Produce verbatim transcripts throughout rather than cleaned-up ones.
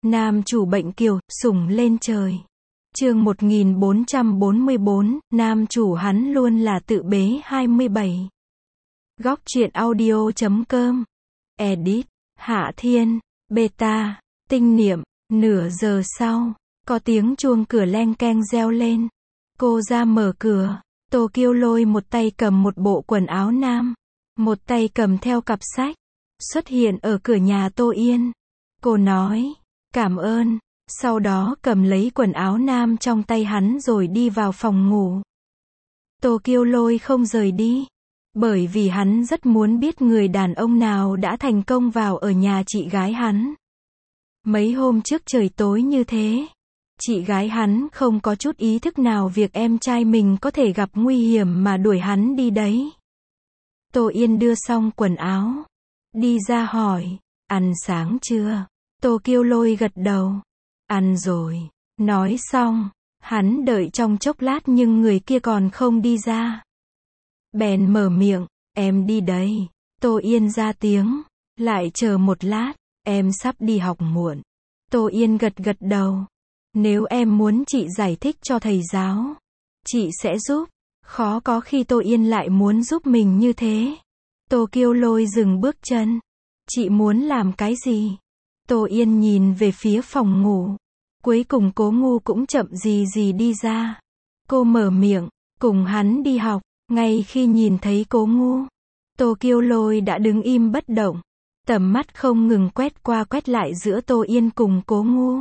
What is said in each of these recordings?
Nam chủ bệnh kiều, sủng lên trời. Chương một nghìn bốn trăm bốn mươi bốn, nam chủ hắn luôn là tự bế hai mươi bảy. Góc truyện audio chấm com. Edit, Hạ Thiên, Beta, Tinh Niệm. Nửa giờ sau, có tiếng chuông cửa leng keng reo lên. Cô ra mở cửa. Tô Kiêu Lôi một tay cầm một bộ quần áo nam, một tay cầm theo cặp sách, xuất hiện ở cửa nhà Tô Yên. Cô nói, cảm ơn, sau đó cầm lấy quần áo nam trong tay hắn rồi đi vào phòng ngủ. Tô Kiêu Lôi không rời đi, bởi vì hắn rất muốn biết người đàn ông nào đã thành công vào ở nhà chị gái hắn. Mấy hôm trước trời tối như thế, chị gái hắn không có chút ý thức nào việc em trai mình có thể gặp nguy hiểm mà đuổi hắn đi đấy. Tô Yên đưa xong quần áo, đi ra hỏi, ăn sáng chưa? Tô Kiêu Lôi gật đầu, ăn rồi. Nói xong, hắn đợi trong chốc lát nhưng người kia còn không đi ra. Bèn mở miệng, em đi đây. Tô Yên ra tiếng, lại chờ một lát, em sắp đi học muộn. Tô Yên gật gật đầu. Nếu em muốn chị giải thích cho thầy giáo, chị sẽ giúp. Khó có khi Tô Yên lại muốn giúp mình như thế. Tô Kiêu Lôi dừng bước chân. Chị muốn làm cái gì? Tô Yên nhìn về phía phòng ngủ. Cuối cùng Cố Ngu cũng chậm gì gì đi ra. Cô mở miệng, cùng hắn đi học. Ngay khi nhìn thấy Cố Ngu, Tô Kiêu Lôi đã đứng im bất động. Tầm mắt không ngừng quét qua quét lại giữa Tô Yên cùng Cố Ngu.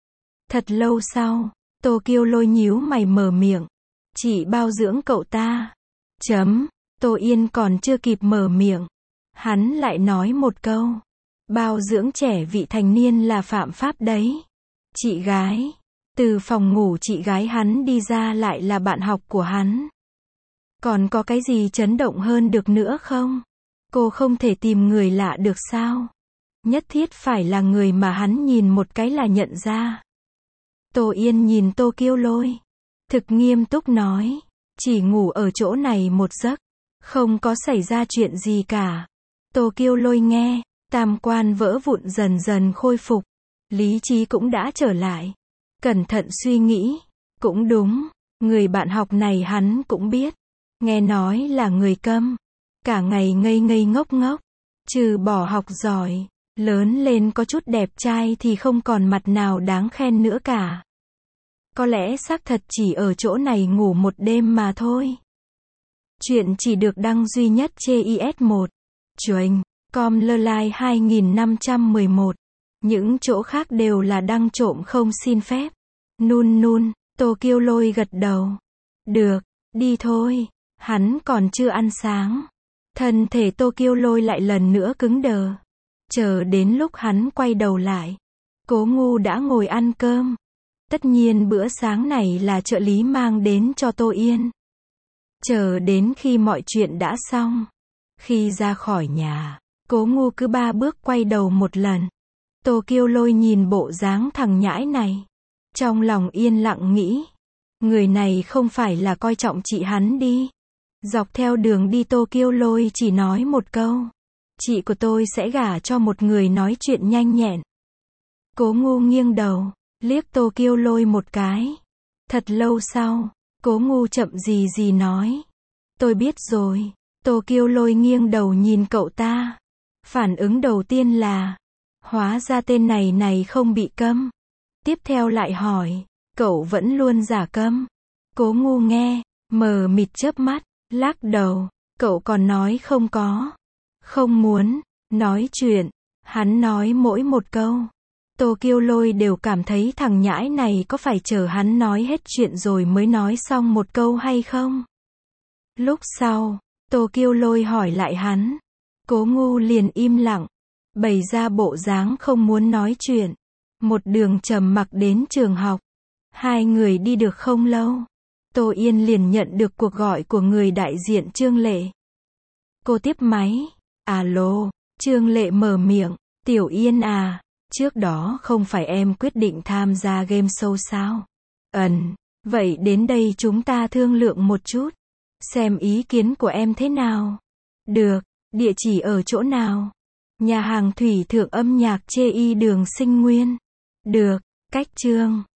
Thật lâu sau, Tô Kiêu Lôi nhíu mày mở miệng. Chị bao dưỡng cậu ta. Chấm. Tô Yên còn chưa kịp mở miệng, hắn lại nói một câu. Bao dưỡng trẻ vị thành niên là phạm pháp đấy. Chị gái. Từ phòng ngủ chị gái hắn đi ra lại là bạn học của hắn. Còn có cái gì chấn động hơn được nữa không? Cô không thể tìm người lạ được sao? Nhất thiết phải là người mà hắn nhìn một cái là nhận ra. Tô Yên nhìn Tô Kiêu Lôi, thực nghiêm túc nói, chỉ ngủ ở chỗ này một giấc, không có xảy ra chuyện gì cả. Tô Kiêu Lôi nghe, tam quan vỡ vụn dần dần khôi phục, lý trí cũng đã trở lại. Cẩn thận suy nghĩ, cũng đúng, người bạn học này hắn cũng biết, nghe nói là người câm, cả ngày ngây ngây ngốc ngốc, trừ bỏ học giỏi, lớn lên có chút đẹp trai thì không còn mặt nào đáng khen nữa cả. Có lẽ xác thật chỉ ở chỗ này ngủ một đêm mà thôi. Chuyện chỉ được đăng duy nhất trên i ét một. Chuềnh, com lơ lai hai nghìn năm trăm mười một. Những chỗ khác đều là đăng trộm không xin phép. Nun nun, Tô Kiêu Lôi gật đầu. Được, đi thôi. Hắn còn chưa ăn sáng. Thân thể Tô Kiêu Lôi lại lần nữa cứng đờ. Chờ đến lúc hắn quay đầu lại, Cố Ngu đã ngồi ăn cơm. Tất nhiên bữa sáng này là trợ lý mang đến cho Tô Yên. Chờ đến khi mọi chuyện đã xong, khi ra khỏi nhà, Cố Ngu cứ ba bước quay đầu một lần. Tô Kiêu Lôi nhìn bộ dáng thằng nhãi này, trong lòng yên lặng nghĩ, người này không phải là coi trọng chị hắn đi. Dọc theo đường đi Tô Kiêu Lôi chỉ nói một câu, chị của tôi sẽ gả cho một người nói chuyện nhanh nhẹn. Cố Ngu nghiêng đầu, liếc Tô Kiêu Lôi một cái. Thật lâu sau, Cố Ngu chậm gì gì nói, tôi biết rồi. Tô Kiêu Lôi nghiêng đầu nhìn cậu ta. Phản ứng đầu tiên là, hóa ra tên này này không bị câm. Tiếp theo lại hỏi, cậu vẫn luôn giả câm? Cố Ngu nghe, mờ mịt chớp mắt, lắc đầu, cậu còn nói không có. Không muốn nói chuyện. Hắn nói mỗi một câu, Tô Kiêu Lôi đều cảm thấy thằng nhãi này có phải chờ hắn nói hết chuyện rồi mới nói xong một câu hay không. Lúc sau, Tô Kiêu Lôi hỏi lại hắn. Cố Ngu liền im lặng, bày ra bộ dáng không muốn nói chuyện. Một đường trầm mặc đến trường học. Hai người đi được không lâu, Tô Yên liền nhận được cuộc gọi của người đại diện Trương Lệ. Cô tiếp máy. Alo, Trương Lệ mở miệng. Tiểu Yên à, trước đó không phải em quyết định tham gia game show sao? Ừm, vậy đến đây chúng ta thương lượng một chút. Xem ý kiến của em thế nào? Được, địa chỉ ở chỗ nào? Nhà hàng Thủy Thượng âm nhạc chê y đường Sinh Nguyên. Được, cách chương.